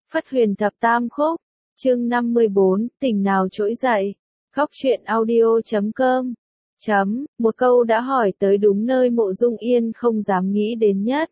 Phất Huyền Thập Tam Khúc, chương 54, tình nào trỗi dậy. Góc truyện audio.com. Một câu đã hỏi tới đúng nơi Mộ Dung Yên không dám nghĩ đến nhất.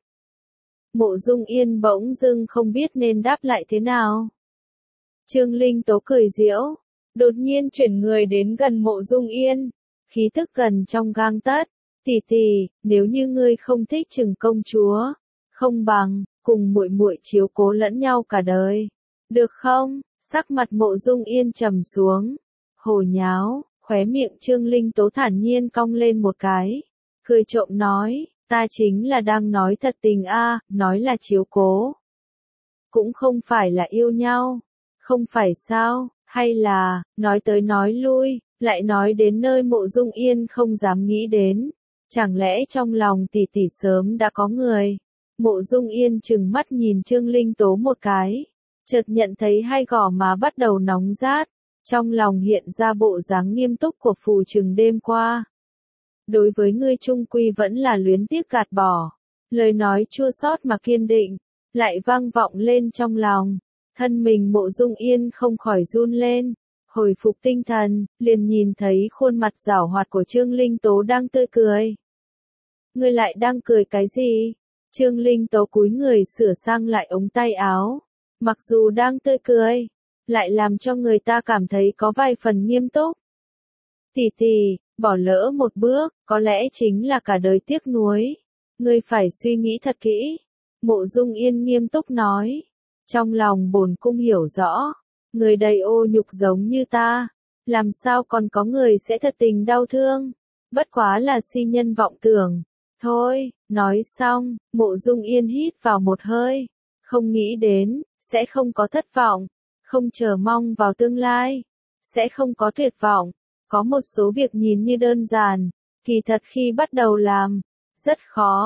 Mộ Dung Yên bỗng dưng không biết nên đáp lại thế nào. Trương Linh Tố cười giễu, đột nhiên chuyển người đến gần Mộ Dung Yên, khí thức gần trong gang tấc. Tỷ tỷ, nếu như ngươi không thích Trừng công chúa, không bằng cùng muội muội chiếu cố lẫn nhau cả đời, được không? Sắc mặt Mộ Dung Yên trầm xuống, hồ nháo, khóe miệng Trương Linh Tố thản nhiên cong lên một cái, cười trộm nói, ta chính là đang nói thật tình a, nói là chiếu cố, cũng không phải là yêu nhau, không phải sao? Hay là nói tới nói lui, lại nói đến nơi Mộ Dung Yên không dám nghĩ đến, chẳng lẽ trong lòng tỷ tỷ sớm đã có người? Mộ Dung Yên trừng mắt nhìn Trương Linh Tố một cái, chợt nhận thấy hai gò má bắt đầu nóng rát, trong lòng hiện ra bộ dáng nghiêm túc của phù trừng đêm qua. Đối với ngươi chung quy vẫn là luyến tiếc gạt bỏ, lời nói chua xót mà kiên định, lại vang vọng lên trong lòng, thân mình Mộ Dung Yên không khỏi run lên, hồi phục tinh thần, liền nhìn thấy khuôn mặt giảo hoạt của Trương Linh Tố đang tươi cười. Ngươi lại đang cười cái gì? Trương Linh Tố cúi người sửa sang lại ống tay áo, mặc dù đang tươi cười, lại làm cho người ta cảm thấy có vài phần nghiêm túc. Tỷ tỷ, bỏ lỡ một bước, có lẽ chính là cả đời tiếc nuối. Ngươi phải suy nghĩ thật kỹ. Mộ Dung Yên nghiêm túc nói. Trong lòng bổn cung hiểu rõ, người đầy ô nhục giống như ta, làm sao còn có người sẽ thật tình đau thương, bất quá là si nhân vọng tưởng. Thôi, nói xong, Mộ Dung Yên hít vào một hơi, không nghĩ đến, sẽ không có thất vọng, không chờ mong vào tương lai, sẽ không có tuyệt vọng, có một số việc nhìn như đơn giản, kỳ thật khi bắt đầu làm, rất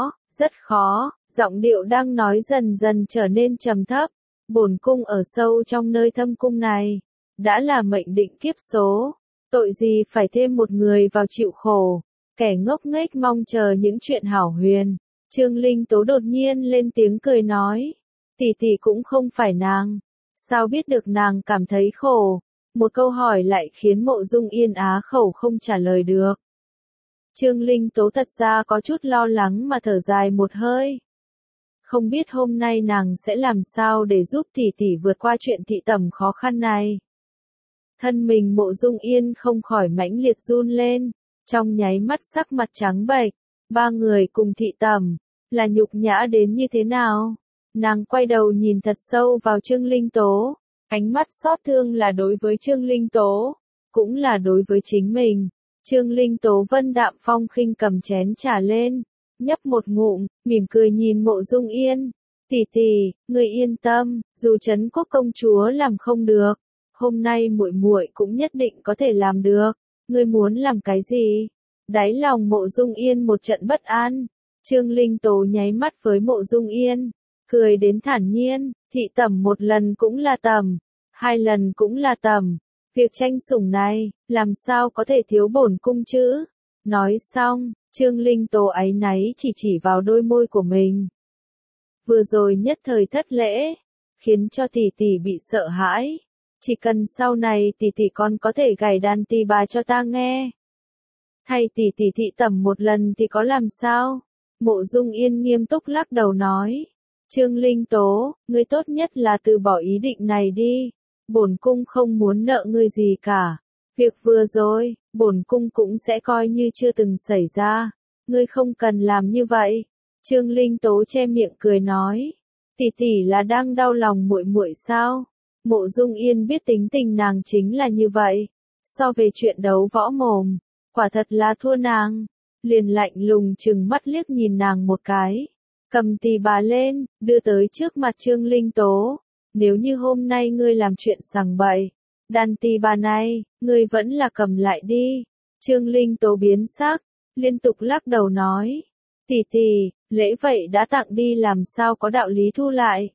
khó, giọng điệu đang nói dần dần trở nên trầm thấp, bổn cung ở sâu trong nơi thâm cung này, đã là mệnh định kiếp số, tội gì phải thêm một người vào chịu khổ. Kẻ ngốc nghếch mong chờ những chuyện hảo huyền. Trương Linh Tố đột nhiên lên tiếng cười nói. Tỷ tỷ cũng không phải nàng. Sao biết được nàng cảm thấy khổ? Một câu hỏi lại khiến Mộ Dung Yên á khẩu không trả lời được. Trương Linh Tố thật ra có chút lo lắng mà thở dài một hơi. Không biết hôm nay nàng sẽ làm sao để giúp tỷ tỷ vượt qua chuyện thị tẩm khó khăn này. Thân mình Mộ Dung Yên không khỏi mãnh liệt run lên. Trong nháy mắt sắc mặt trắng bệch, ba người cùng thị tẩm, là nhục nhã đến như thế nào? Nàng quay đầu nhìn thật sâu vào Trương Linh Tố, ánh mắt xót thương là đối với Trương Linh Tố, cũng là đối với chính mình. Trương Linh Tố vân đạm phong khinh cầm chén trà lên, nhấp một ngụm, mỉm cười nhìn Mộ Dung Yên. Tỷ tỷ, ngươi yên tâm, dù Trấn Quốc công chúa làm không được, hôm nay muội muội cũng nhất định có thể làm được. Ngươi muốn làm cái gì? Đáy lòng Mộ Dung Yên một trận bất an. Trương Linh Tố nháy mắt với Mộ Dung Yên, cười đến thản nhiên, thị tẩm một lần cũng là tẩm, hai lần cũng là tẩm. Việc tranh sủng này, làm sao có thể thiếu bổn cung chứ? Nói xong, Trương Linh Tố áy náy chỉ vào đôi môi của mình. Vừa rồi nhất thời thất lễ, khiến cho tỷ tỷ bị sợ hãi. Chỉ cần sau này tỷ tỷ con có thể gảy đàn tỳ bà cho ta nghe. Thay tỷ tỷ thị tẩm một lần thì có làm sao? Mộ Dung Yên nghiêm túc lắc đầu nói. Trương Linh Tố, ngươi tốt nhất là từ bỏ ý định này đi. Bổn cung không muốn nợ ngươi gì cả. Việc vừa rồi, bổn cung cũng sẽ coi như chưa từng xảy ra. Ngươi không cần làm như vậy. Trương Linh Tố che miệng cười nói. Tỷ tỷ là đang đau lòng muội muội sao? Mộ Dung Yên biết tính tình nàng chính là như vậy. So về chuyện đấu võ mồm, quả thật là thua nàng. Liền lạnh lùng trừng mắt liếc nhìn nàng một cái. Cầm tỳ bà lên, đưa tới trước mặt Trương Linh Tố. Nếu như hôm nay ngươi làm chuyện sằng bậy, đàn tỳ bà này, ngươi vẫn là cầm lại đi. Trương Linh Tố biến sắc, liên tục lắc đầu nói. Tỷ tỷ, lễ vậy đã tặng đi làm sao có đạo lý thu lại.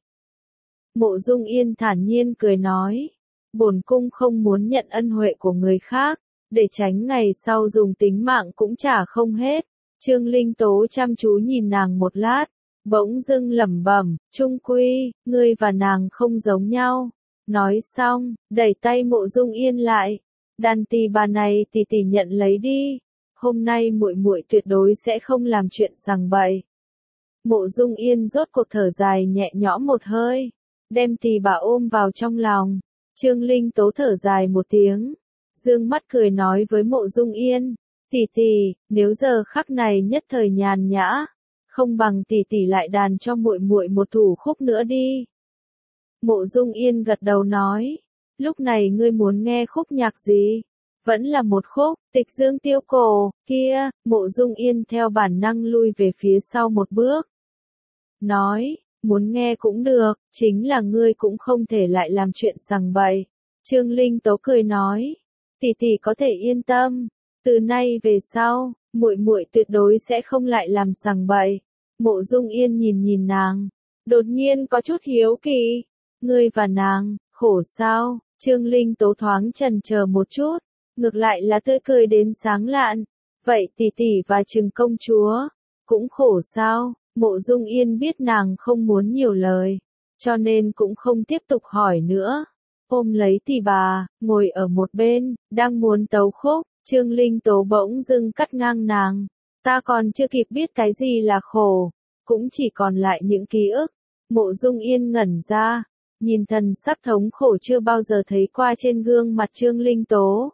Mộ Dung Yên thản nhiên cười nói, bổn cung không muốn nhận ân huệ của người khác, để tránh ngày sau dùng tính mạng cũng trả không hết. Trương Linh Tố chăm chú nhìn nàng một lát, bỗng dưng lẩm bẩm, trung quy, ngươi và nàng không giống nhau. Nói xong, đẩy tay Mộ Dung Yên lại, đàn tỳ bà này tỷ tỷ nhận lấy đi, hôm nay muội muội tuyệt đối sẽ không làm chuyện sằng bậy. Mộ Dung Yên rốt cuộc thở dài nhẹ nhõm một hơi, đem tỳ bà ôm vào trong lòng. Trương Linh Tố thở dài một tiếng, dương mắt cười nói với Mộ Dung Yên, tỷ tỷ, nếu giờ khắc này nhất thời nhàn nhã, không bằng tỷ tỷ lại đàn cho muội muội một thủ khúc nữa đi. Mộ Dung Yên gật đầu nói, lúc này ngươi muốn nghe khúc nhạc gì? Vẫn là một khúc, Tịch Dương Tiêu Cổ, kia, Mộ Dung Yên theo bản năng lui về phía sau một bước. Nói, muốn nghe cũng được, chính là ngươi cũng không thể lại làm chuyện sằng bậy. Trương Linh Tố cười nói, tỷ tỷ có thể yên tâm, từ nay về sau, muội muội tuyệt đối sẽ không lại làm sằng bậy. Mộ Dung Yên nhìn nhìn nàng, đột nhiên có chút hiếu kỳ, ngươi và nàng, khổ sao? Trương Linh Tố thoáng chần chờ một chút, ngược lại là tươi cười đến sáng lạn. Vậy tỷ tỷ và Trừng công chúa, cũng khổ sao? Mộ Dung Yên biết nàng không muốn nhiều lời, cho nên cũng không tiếp tục hỏi nữa. Ôm lấy tỷ bà, ngồi ở một bên, đang muốn tấu khúc, Trương Linh Tố bỗng dưng cắt ngang nàng. Ta còn chưa kịp biết cái gì là khổ, cũng chỉ còn lại những ký ức. Mộ Dung Yên ngẩn ra, nhìn thần sắc thống khổ chưa bao giờ thấy qua trên gương mặt Trương Linh Tố.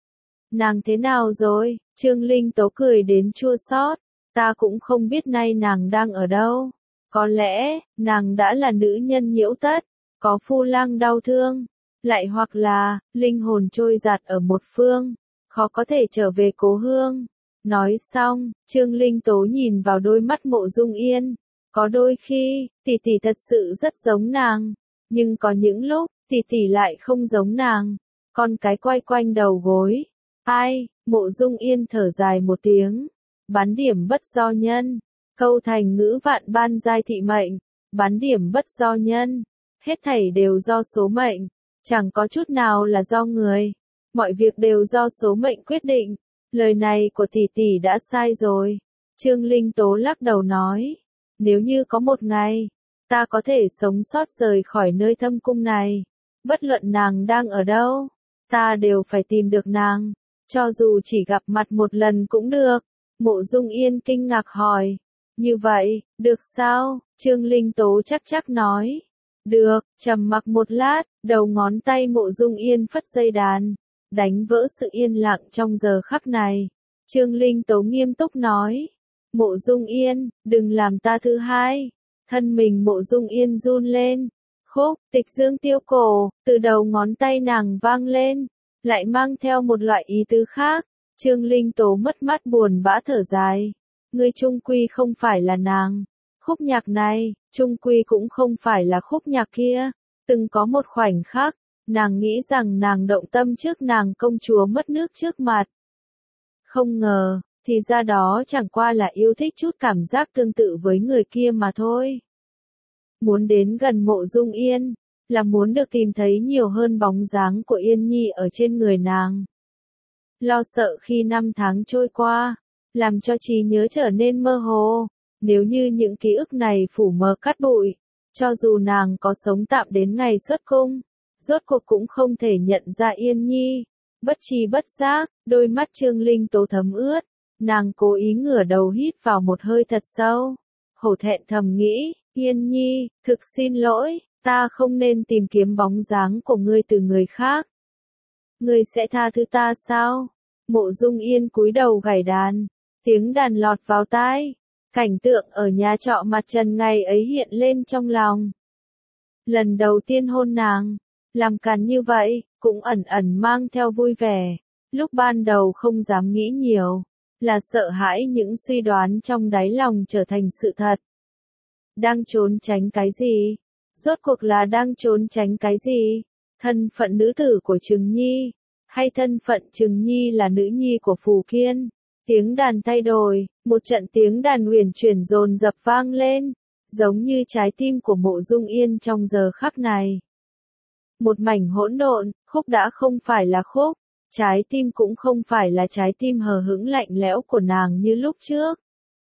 Nàng thế nào rồi? Trương Linh Tố cười đến chua xót. Ta cũng không biết nay nàng đang ở đâu. Có lẽ, nàng đã là nữ nhân nhiễu tất, có phu lang đau thương, lại hoặc là, linh hồn trôi giạt ở một phương, khó có thể trở về cố hương. Nói xong, Trương Linh Tố nhìn vào đôi mắt Mộ Dung Yên. Có đôi khi, tỷ tỷ thật sự rất giống nàng, nhưng có những lúc, tỷ tỷ lại không giống nàng. Con cái quay quanh đầu gối. Ai? Mộ Dung Yên thở dài một tiếng. Bán điểm bất do nhân. Câu thành ngữ vạn ban giai thị mệnh. Bán điểm bất do nhân. Hết thảy đều do số mệnh. Chẳng có chút nào là do người. Mọi việc đều do số mệnh quyết định. Lời này của tỷ tỷ đã sai rồi. Trương Linh Tố lắc đầu nói. Nếu như có một ngày, ta có thể sống sót rời khỏi nơi thâm cung này, bất luận nàng đang ở đâu, ta đều phải tìm được nàng, cho dù chỉ gặp mặt một lần cũng được. Mộ Dung Yên kinh ngạc hỏi, như vậy, được sao? Trương Linh Tố chắc nói, được. Trầm mặc một lát, đầu ngón tay Mộ Dung Yên phất dây đàn, đánh vỡ sự yên lặng trong giờ khắc này. Trương Linh Tố nghiêm túc nói, Mộ Dung Yên, đừng làm ta thứ hai. Thân mình Mộ Dung Yên run lên. Khúc, Tịch Dương Tiêu Cổ, từ đầu ngón tay nàng vang lên, lại mang theo một loại ý tứ khác. Trương Linh Tố mất mát buồn bã thở dài. Ngươi chung quy không phải là nàng. Khúc nhạc này, chung quy cũng không phải là khúc nhạc kia. Từng có một khoảnh khắc, nàng nghĩ rằng nàng động tâm trước nàng công chúa mất nước trước mặt. Không ngờ, thì ra đó chẳng qua là yêu thích chút cảm giác tương tự với người kia mà thôi. Muốn đến gần Mộ Dung Yên, là muốn được tìm thấy nhiều hơn bóng dáng của Yên Nhi ở trên người nàng. Lo sợ khi năm tháng trôi qua, làm cho trí nhớ trở nên mơ hồ. Nếu như những ký ức này phủ mờ cát bụi, cho dù nàng có sống tạm đến ngày xuất cung, rốt cuộc cũng không thể nhận ra Yên Nhi. Bất tri bất giác, đôi mắt Trương Linh Tố thấm ướt, nàng cố ý ngửa đầu hít vào một hơi thật sâu. Hổ thẹn thầm nghĩ, Yên Nhi, thực xin lỗi, ta không nên tìm kiếm bóng dáng của ngươi từ người khác. Ngươi sẽ tha thứ ta sao? Mộ Dung Yên cúi đầu gảy đàn, tiếng đàn lọt vào tai. Cảnh tượng ở nhà trọ mặt trần ngày ấy hiện lên trong lòng. Lần đầu tiên hôn nàng, làm càn như vậy, cũng ẩn ẩn mang theo vui vẻ. Lúc ban đầu không dám nghĩ nhiều, là sợ hãi những suy đoán trong đáy lòng trở thành sự thật. Đang trốn tránh cái gì? Rốt cuộc là đang trốn tránh cái gì? Thân phận nữ tử của Trừng Nhi, hay thân phận Trừng Nhi là nữ nhi của Phù Kiên? Tiếng đàn thay đổi, một trận tiếng đàn huyền chuyển dồn dập vang lên, giống như trái tim của Mộ Dung Yên trong giờ khắc này. Một mảnh hỗn độn, khúc đã không phải là khúc, trái tim cũng không phải là trái tim hờ hững lạnh lẽo của nàng như lúc trước.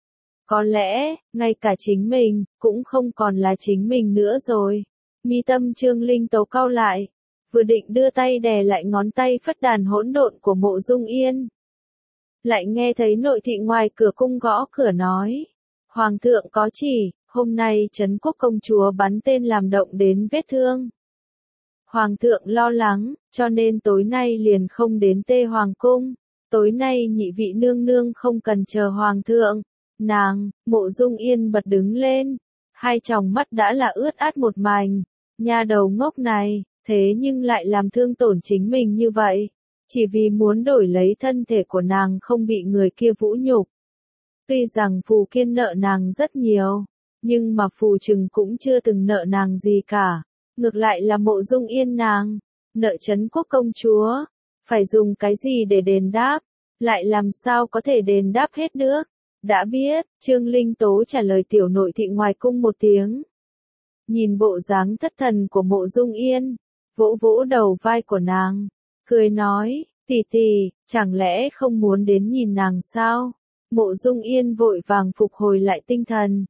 Có lẽ, ngay cả chính mình, cũng không còn là chính mình nữa rồi. Mi tâm Trương Linh Tố cau lại, vừa định đưa tay đè lại ngón tay phất đàn hỗn độn của Mộ Dung Yên. Lại nghe thấy nội thị ngoài cửa cung gõ cửa nói. Hoàng thượng có chỉ, hôm nay Trấn Quốc công chúa bắn tên làm động đến vết thương. Hoàng thượng lo lắng, cho nên tối nay liền không đến Tê Hoàng cung. Tối nay nhị vị nương nương không cần chờ Hoàng thượng. Nàng, Mộ Dung Yên bật đứng lên. Hai tròng mắt đã là ướt át một mảnh. Nha đầu ngốc này, thế nhưng lại làm thương tổn chính mình như vậy. Chỉ vì muốn đổi lấy thân thể của nàng không bị người kia vũ nhục. Tuy rằng Phù Kiên nợ nàng rất nhiều, nhưng mà Phù Trừng cũng chưa từng nợ nàng gì cả. Ngược lại là Mộ Dung Yên nàng, nợ Trấn Quốc công chúa, phải dùng cái gì để đền đáp, lại làm sao có thể đền đáp hết được. Đã biết, Trương Linh Tố trả lời tiểu nội thị ngoài cung một tiếng. Nhìn bộ dáng thất thần của Mộ Dung Yên, vỗ vỗ đầu vai của nàng, cười nói, tỷ tỷ, chẳng lẽ không muốn đến nhìn nàng sao? Mộ Dung Yên vội vàng phục hồi lại tinh thần.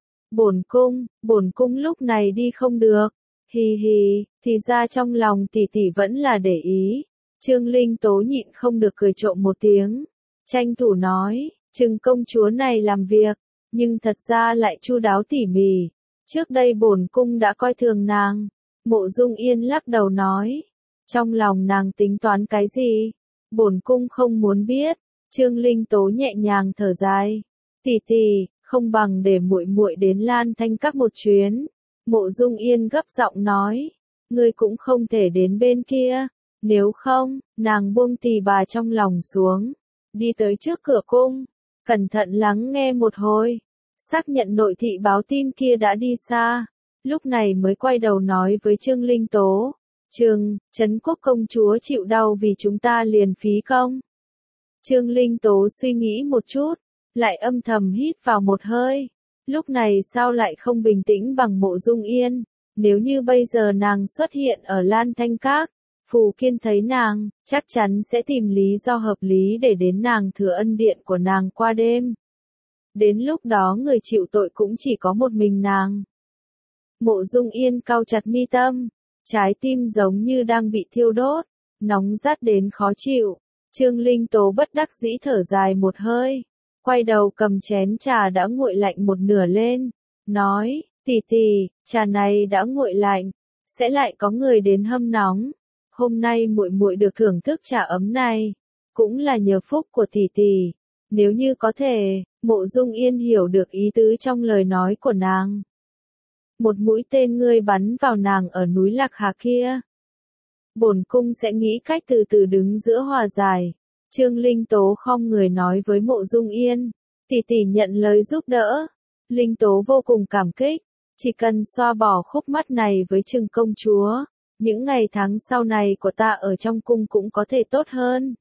Bổn cung lúc này đi không được. Hì hì, thì ra trong lòng tỷ tỷ vẫn là để ý. Trương Linh Tố nhịn không được cười trộm một tiếng. Tranh thủ nói, Trừng công chúa này làm việc, nhưng thật ra lại chu đáo tỉ mỉ. Trước đây bổn cung đã coi thường nàng. Mộ Dung Yên lắc đầu nói, trong lòng nàng tính toán cái gì? Bổn cung không muốn biết. Trương Linh Tố nhẹ nhàng thở dài. Tỷ tỷ, không bằng để muội muội đến Lan Thanh Các một chuyến. Mộ Dung Yên gấp giọng nói, ngươi cũng không thể đến bên kia. Nếu không, nàng buông tì bà trong lòng xuống, đi tới trước cửa cung, cẩn thận lắng nghe một hồi, xác nhận nội thị báo tin kia đã đi xa, lúc này mới quay đầu nói với Trương Linh Tố, Trấn Quốc công chúa chịu đau vì chúng ta liền phí công. Trương Linh Tố suy nghĩ một chút, lại âm thầm hít vào một hơi, lúc này sao lại không bình tĩnh bằng Mộ Dung Yên, nếu như bây giờ nàng xuất hiện ở Lan Thanh Các, Phù Kiên thấy nàng, chắc chắn sẽ tìm lý do hợp lý để đến nàng Thừa Ân điện của nàng qua đêm. Đến lúc đó người chịu tội cũng chỉ có một mình nàng. Mộ Dung Yên cau chặt mi tâm, trái tim giống như đang bị thiêu đốt, nóng rát đến khó chịu. Trương Linh Tố bất đắc dĩ thở dài một hơi, quay đầu cầm chén trà đã nguội lạnh một nửa lên, nói, tỷ tỷ, trà này đã nguội lạnh, sẽ lại có người đến hâm nóng. Hôm nay muội muội được thưởng thức trà ấm này, cũng là nhờ phúc của tỷ tỷ. Nếu như có thể, Mộ Dung Yên hiểu được ý tứ trong lời nói của nàng. Một mũi tên ngươi bắn vào nàng ở núi Lạc Hà kia. Bổn cung sẽ nghĩ cách từ từ đứng giữa hòa giải. Trương Linh Tố khom người nói với Mộ Dung Yên, tỷ tỷ nhận lời giúp đỡ. Linh Tố vô cùng cảm kích, chỉ cần xoa bỏ khúc mắc này với Trừng công chúa, những ngày tháng sau này của ta ở trong cung cũng có thể tốt hơn.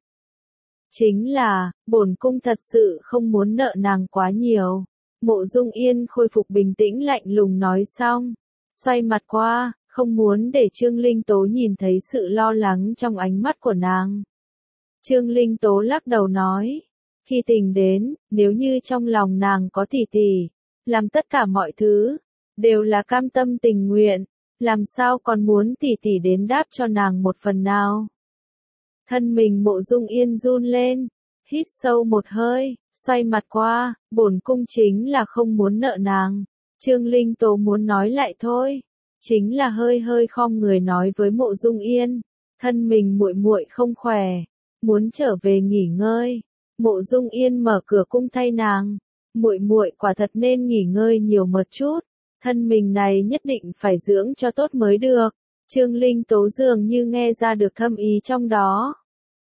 Chính là, bổn cung thật sự không muốn nợ nàng quá nhiều. Mộ Dung Yên khôi phục bình tĩnh lạnh lùng nói xong, xoay mặt qua, không muốn để Trương Linh Tố nhìn thấy sự lo lắng trong ánh mắt của nàng. Trương Linh Tố lắc đầu nói, khi tình đến, nếu như trong lòng nàng có tỷ tỷ, làm tất cả mọi thứ, đều là cam tâm tình nguyện, làm sao còn muốn tỷ tỷ đến đáp cho nàng một phần nào. Thân mình Mộ Dung Yên run lên, hít sâu một hơi, xoay mặt qua, bổn cung chính là không muốn nợ nàng. Trương Linh Tố muốn nói lại thôi, chính là hơi hơi khom người nói với Mộ Dung Yên, thân mình muội muội không khỏe, muốn trở về nghỉ ngơi. Mộ Dung Yên mở cửa cung thay nàng, muội muội quả thật nên nghỉ ngơi nhiều một chút, thân mình này nhất định phải dưỡng cho tốt mới được. Trương Linh Tố dường như nghe ra được thâm ý trong đó.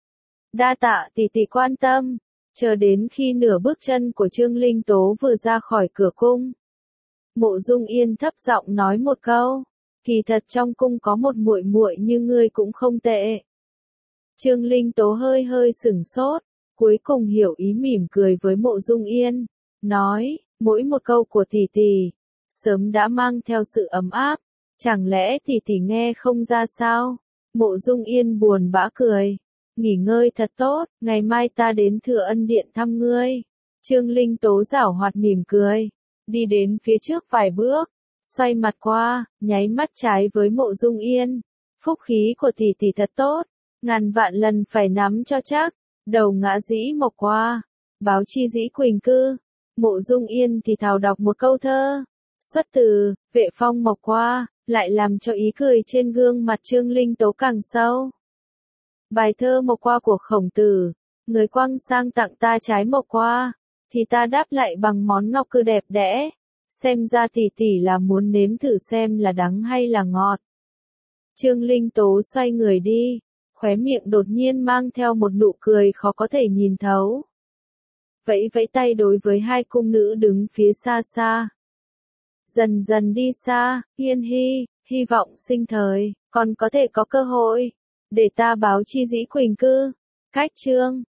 Đa tạ tỷ tỷ quan tâm, chờ đến khi nửa bước chân của Trương Linh Tố vừa ra khỏi cửa cung. Mộ Dung Yên thấp giọng nói một câu, kỳ thật trong cung có một muội muội như ngươi cũng không tệ. Trương Linh Tố hơi hơi sửng sốt, cuối cùng hiểu ý mỉm cười với Mộ Dung Yên, nói, mỗi một câu của tỷ tỷ, sớm đã mang theo sự ấm áp, chẳng lẽ tỷ tỷ nghe không ra sao? Mộ Dung Yên buồn bã cười, nghỉ ngơi thật tốt, ngày mai ta đến Thừa Ân điện thăm ngươi. Trương Linh Tố giảo hoạt mỉm cười, đi đến phía trước vài bước, xoay mặt qua, nháy mắt trái với Mộ Dung Yên. Phúc khí của tỷ tỷ thật tốt, ngàn vạn lần phải nắm cho chắc. Đầu ngã dĩ mộc qua, báo chi dĩ quỳnh cư. Mộ Dung Yên thì thào đọc một câu thơ, xuất từ Vệ Phong mộc qua, lại làm cho ý cười trên gương mặt Trương Linh Tố càng sâu. Bài thơ mộc qua của Khổng Tử, người quăng sang tặng ta trái mộc qua, thì ta đáp lại bằng món ngọc cư đẹp đẽ. Xem ra tỷ tỷ là muốn nếm thử xem là đắng hay là ngọt. Trương Linh Tố xoay người đi, khóe miệng đột nhiên mang theo một nụ cười khó có thể nhìn thấu. Vẫy vẫy tay đối với hai cung nữ đứng phía xa xa. Dần dần đi xa, Hiên hy vọng sinh thời, còn có thể có cơ hội, để ta báo chi dĩ quỳnh cư. Cách chương